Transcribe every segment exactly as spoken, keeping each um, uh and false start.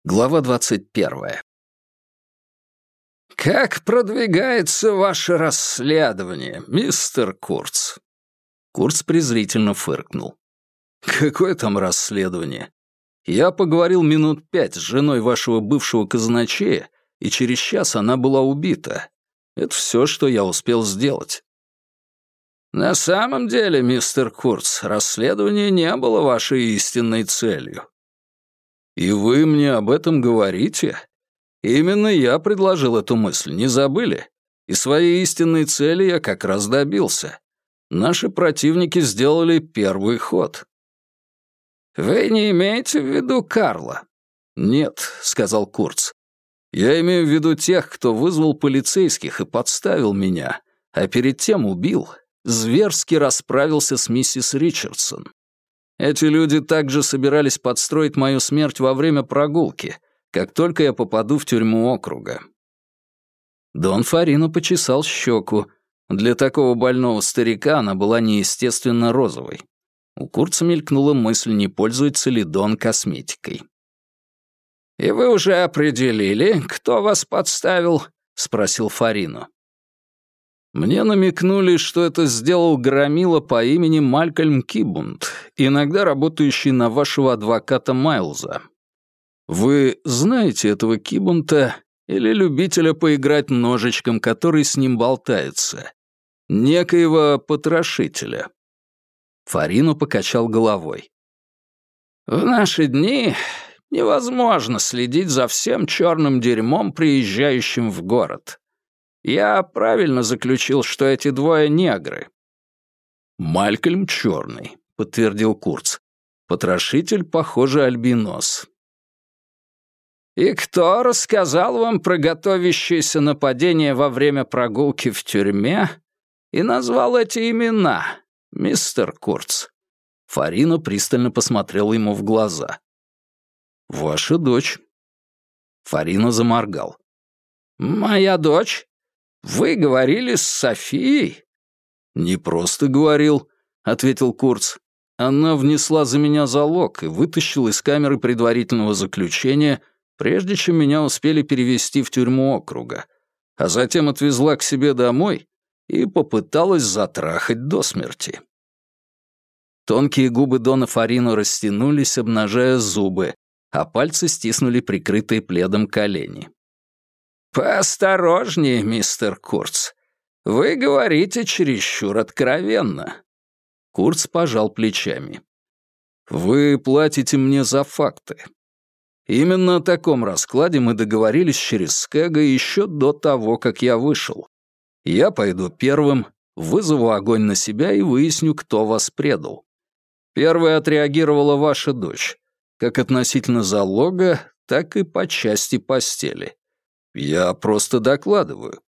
Глава двадцать первая. «Как продвигается ваше расследование, мистер Курц?» Курц презрительно фыркнул. «Какое там расследование? Я поговорил минут пять с женой вашего бывшего казначея, и через час она была убита. Это все, что я успел сделать». «На самом деле, мистер Курц, расследование не было вашей истинной целью». «И вы мне об этом говорите? Именно я предложил эту мысль, не забыли? И своей истинной цели я как раз добился. Наши противники сделали первый ход». «Вы не имеете в виду Карла?» «Нет», — сказал Курц. «Я имею в виду тех, кто вызвал полицейских и подставил меня, а перед тем убил, зверски расправился с миссис Ричардсон. Эти люди также собирались подстроить мою смерть во время прогулки, как только я попаду в тюрьму округа». Дон Фарино почесал щеку. Для такого больного старика она была неестественно розовой. У Курца мелькнула мысль, не пользуется ли Дон косметикой. «И вы уже определили, кто вас подставил?» — спросил Фарино. Мне намекнули, что это сделал громила по имени Малькольм Кибунд, иногда работающий на вашего адвоката Майлза. Вы знаете этого Кибунта или любителя поиграть ножичком, который с ним болтается? Некоего потрошителя?» Фарино покачал головой. «В наши дни невозможно следить за всем черным дерьмом, приезжающим в город. Я правильно заключил, что эти двое негры?» «Малькольм черный», — подтвердил Курц. «Потрошитель, похоже, альбинос». «И кто рассказал вам про готовящееся нападение во время прогулки в тюрьме и назвал эти имена, мистер Курц?» Фарино пристально посмотрел ему в глаза. «Ваша дочь». Фарино заморгал. «Моя дочь? Вы говорили с Софией?» «Не просто говорил», — ответил Курц. «Она внесла за меня залог и вытащила из камеры предварительного заключения, прежде чем меня успели перевести в тюрьму округа, а затем отвезла к себе домой и попыталась затрахать до смерти». Тонкие губы Дона Фарино растянулись, обнажая зубы, а пальцы стиснули прикрытые пледом колени. «Поосторожнее, мистер Курц. Вы говорите чересчур откровенно». Курц пожал плечами. «Вы платите мне за факты. Именно о таком раскладе мы договорились через Скэга еще до того, как я вышел. Я пойду первым, вызову огонь на себя и выясню, кто вас предал. Первой отреагировала ваша дочь, как относительно залога, так и по части постели. Я просто докладываю».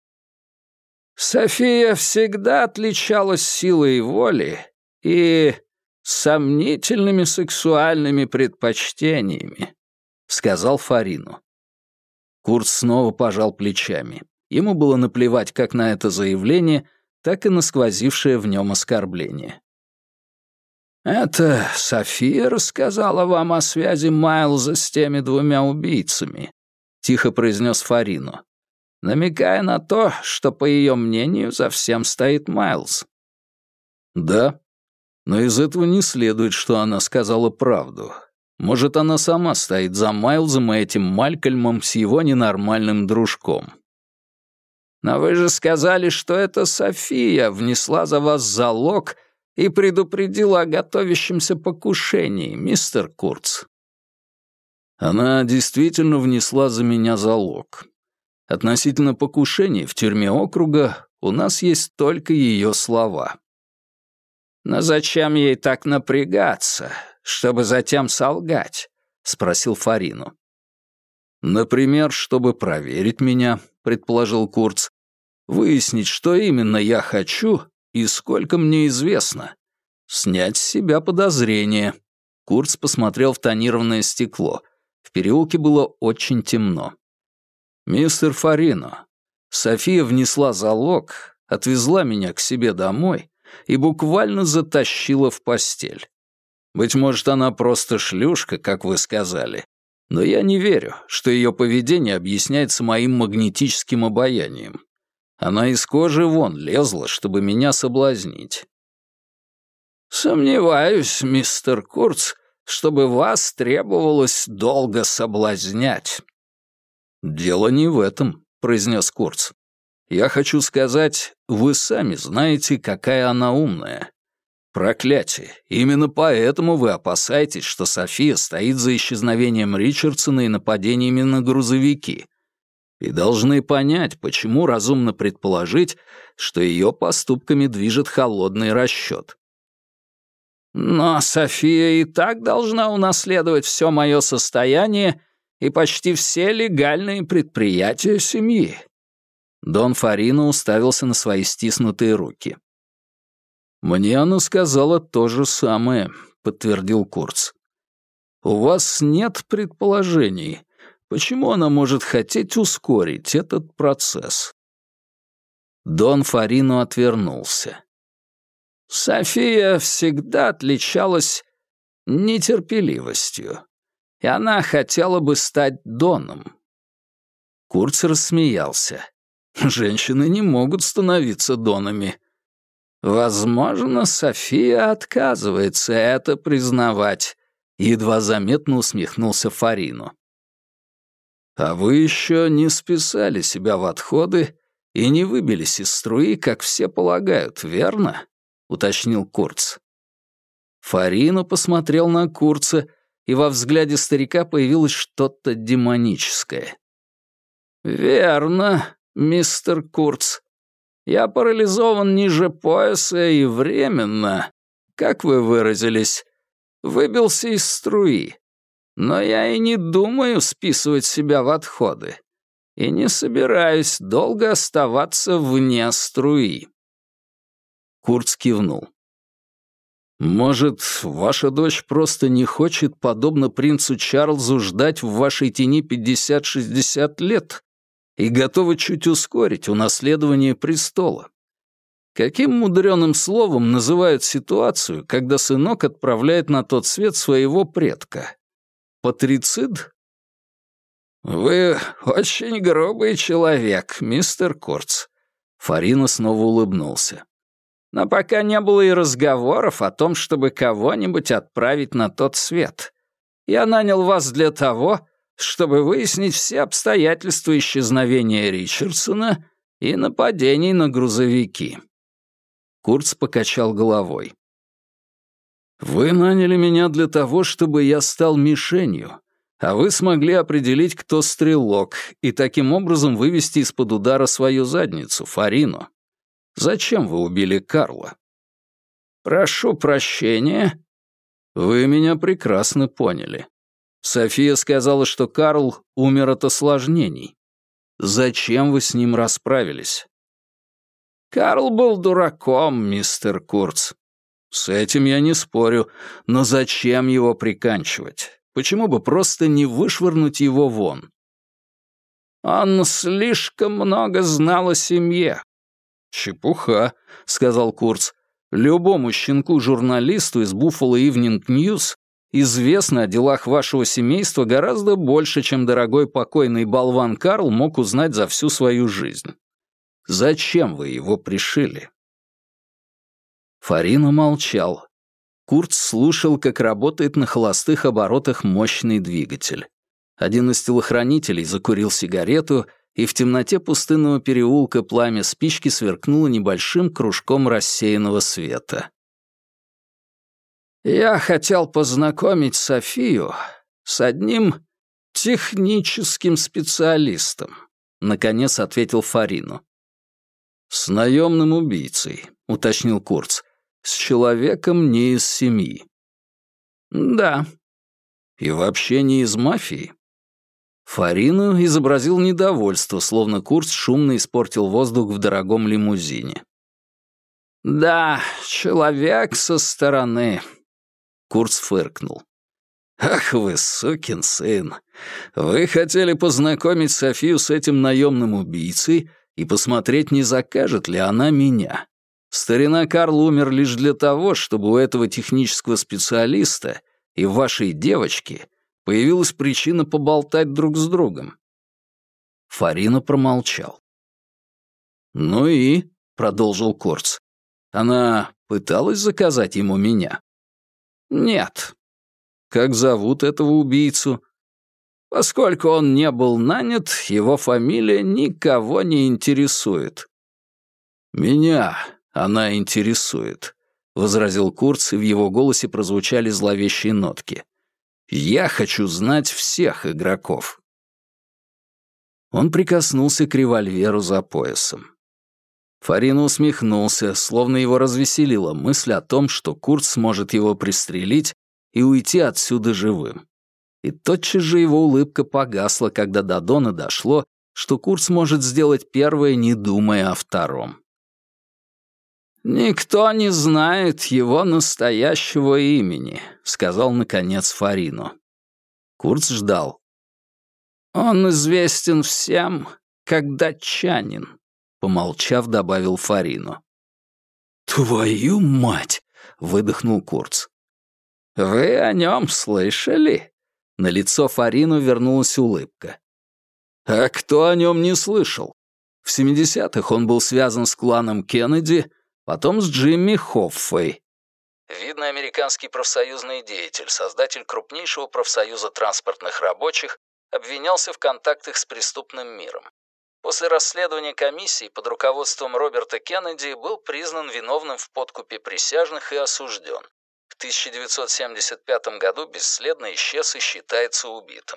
«София всегда отличалась силой воли и сомнительными сексуальными предпочтениями», — сказал Фарино. Курц снова пожал плечами. Ему было наплевать как на это заявление, так и на сквозившее в нем оскорбление. «Это София рассказала вам о связи Майлза с теми двумя убийцами», — тихо произнес Фарино, намекая на то, что, по ее мнению, за всем стоит Майлз. «Да, но из этого не следует, что она сказала правду. Может, она сама стоит за Майлзом и этим Малькольмом с его ненормальным дружком». «Но вы же сказали, что это София внесла за вас залог и предупредила о готовящемся покушении, мистер Курц». «Она действительно внесла за меня залог. Относительно покушений в тюрьме округа у нас есть только ее слова». «Но зачем ей так напрягаться, чтобы затем солгать?» — спросил Фарино. «Например, чтобы проверить меня», — предположил Курц. «Выяснить, что именно я хочу и сколько мне известно. Снять с себя подозрения». Курц посмотрел в тонированное стекло. В переулке было очень темно. «Мистер Фарино, София внесла залог, отвезла меня к себе домой и буквально затащила в постель. Быть может, она просто шлюшка, как вы сказали, Но я не верю, что ее поведение объясняется моим магнетическим обаянием. Она из кожи вон лезла, чтобы меня соблазнить. Сомневаюсь, мистер Курц, чтобы вас требовалось долго соблазнять. Дело не в этом, произнес Курц. Я хочу сказать, вы сами знаете, какая она умная. Проклятие, именно поэтому вы опасаетесь, что София стоит за исчезновением Ричардсона и нападениями на грузовики. И должны понять, почему разумно предположить, что ее поступками движет холодный расчет. Но София и так должна унаследовать все мое состояние и почти все легальные предприятия семьи. Дон Фарино уставился на свои стиснутые руки. «Мне она сказала то же самое», — подтвердил Курц. «У вас нет предположений, почему она может хотеть ускорить этот процесс?» Дон Фарино отвернулся. «София всегда отличалась нетерпеливостью, и она хотела бы стать Доном». Курц рассмеялся. «Женщины не могут становиться Донами». «Возможно, София отказывается это признавать», — едва заметно усмехнулся Фарино. «А вы еще не списали себя в отходы и не выбились из струи, как все полагают, верно?» — уточнил Курц. Фарино посмотрел на Курца, и во взгляде старика появилось что-то демоническое. «Верно, мистер Курц. Я парализован ниже пояса и временно, как вы выразились, выбился из струи. Но я и не думаю списывать себя в отходы. И не собираюсь долго оставаться вне струи». Курц кивнул. «Может, ваша дочь просто не хочет, подобно принцу Чарльзу, ждать в вашей тени пятьдесят-шестьдесят лет и готова чуть ускорить унаследование престола? Каким мудреным словом называют ситуацию, когда сынок отправляет на тот свет своего предка? Патрицид?» «Вы очень грубый человек, мистер Курц», — Фарино снова улыбнулся. «Но пока не было и разговоров о том, чтобы кого-нибудь отправить на тот свет. Я нанял вас для того, чтобы выяснить все обстоятельства исчезновения Ричардсона и нападений на грузовики». Курц покачал головой. «Вы наняли меня для того, чтобы я стал мишенью, а вы смогли определить, кто стрелок, и таким образом вывести из-под удара свою задницу, Фарино. Зачем вы убили Карла?» «Прошу прощения». «Вы меня прекрасно поняли. София сказала, что Карл умер от осложнений. Зачем вы с ним расправились?» «Карл был дураком, мистер Курц». «С этим я не спорю, но зачем его приканчивать? Почему бы просто не вышвырнуть его вон?» «Он слишком много знал о семье». «Чепуха», — сказал Курц. «Любому щенку-журналисту из Buffalo Evening News известно о делах вашего семейства гораздо больше, чем дорогой покойный болван Карл мог узнать за всю свою жизнь. Зачем вы его пришили?» Фарино молчал. Курц слушал, как работает на холостых оборотах мощный двигатель. Один из телохранителей закурил сигарету, и в темноте пустынного переулка пламя спички сверкнуло небольшим кружком рассеянного света. «Я хотел познакомить Софию с одним техническим специалистом», — наконец ответил Фарино. «С наемным убийцей», — уточнил Курц, — «с человеком не из семьи». «Да». «И вообще не из мафии?» Фарино изобразил недовольство, словно Курц шумно испортил воздух в дорогом лимузине. «Да, человек со стороны», — Курц фыркнул. «Ах вы, сукин сын! Вы хотели познакомить Софию с этим наемным убийцей и посмотреть, не закажет ли она меня. Старина Карл умер лишь для того, чтобы у этого технического специалиста и вашей девочки Появилась причина поболтать друг с другом. Фарино промолчал. «Ну и?» — продолжил Курц. «Она пыталась заказать ему меня?» «Нет». «Как зовут этого убийцу?» «Поскольку он не был нанят, его фамилия никого не интересует». «Меня она интересует», — возразил Курц, и в его голосе прозвучали зловещие нотки. «Я хочу знать всех игроков». Он прикоснулся к револьверу за поясом. Фарино усмехнулся, словно его развеселила мысль о том, что Курц сможет его пристрелить и уйти отсюда живым. И тотчас же его улыбка погасла, когда до Дона дошло, что Курц может сделать первое, не думая о втором. «Никто не знает его настоящего имени», — сказал, наконец, Фарино. Курц ждал. «Он известен всем, как датчанин», — помолчав, добавил Фарино. «Твою мать!» — выдохнул Курц. «Вы о нем слышали?» На лицо Фарино вернулась улыбка. «А кто о нем не слышал? В семидесятых он был связан с кланом Кеннеди, потом с Джимми Хоффой». Видный американский профсоюзный деятель, создатель крупнейшего профсоюза транспортных рабочих, обвинялся в контактах с преступным миром. После расследования комиссии под руководством Роберта Кеннеди был признан виновным в подкупе присяжных и осужден. В тысяча девятьсот семьдесят пятом году бесследно исчез и считается убитым.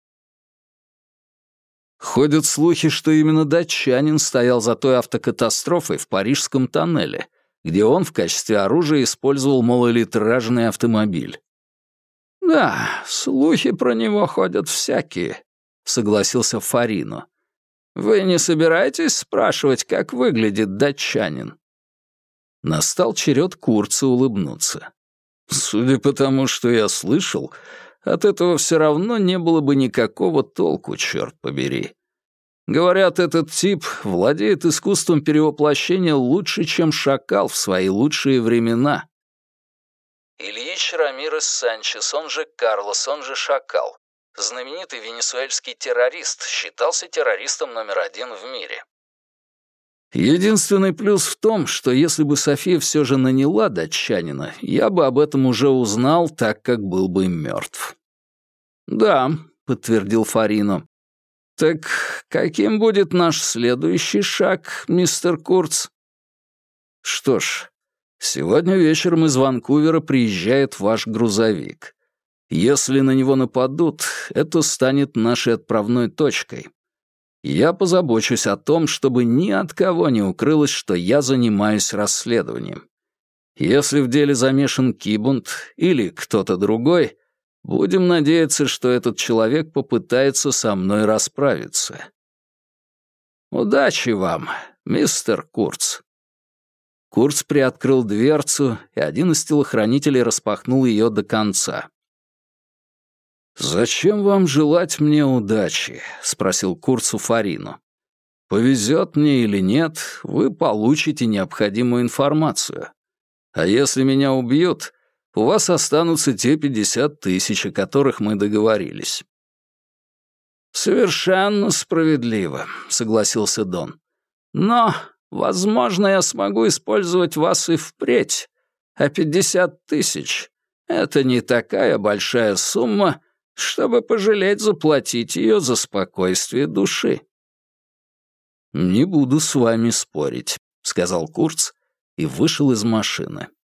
Ходят слухи, что именно датчанин стоял за той автокатастрофой в Парижском тоннеле, где он в качестве оружия использовал малолитражный автомобиль. «Да, слухи про него ходят всякие», — согласился Фарино. «Вы не собираетесь спрашивать, как выглядит датчанин?» Настал черед Курца улыбнуться. «Судя по тому, что я слышал, от этого все равно не было бы никакого толку, черт побери. Говорят, этот тип владеет искусством перевоплощения лучше, чем шакал в свои лучшие времена». Ильич Рамирес Санчес, он же Карлос, он же Шакал, знаменитый венесуэльский террорист, считался террористом номер один в мире. Единственный плюс в том, что если бы София все же наняла датчанина, я бы об этом уже узнал, так как был бы мертв. «Да», — подтвердил Фарино. «Так каким будет наш следующий шаг, мистер Курц?» «Что ж, сегодня вечером из Ванкувера приезжает ваш грузовик. Если на него нападут, это станет нашей отправной точкой. Я позабочусь о том, чтобы ни от кого не укрылось, что я занимаюсь расследованием. Если в деле замешан Кибунд или кто-то другой, будем надеяться, что этот человек попытается со мной расправиться. Удачи вам, мистер Курц». Курц приоткрыл дверцу, и один из телохранителей распахнул ее до конца. «Зачем вам желать мне удачи?» — спросил Курц у Фарино. «Повезет мне или нет, вы получите необходимую информацию. А если меня убьют, у вас останутся те пятьдесят тысяч, о которых мы договорились». «Совершенно справедливо», — согласился Дон. «Но, возможно, я смогу использовать вас и впредь, а пятьдесят тысяч — это не такая большая сумма, чтобы пожалеть заплатить ее за спокойствие души». «Не буду с вами спорить», — сказал Курц и вышел из машины.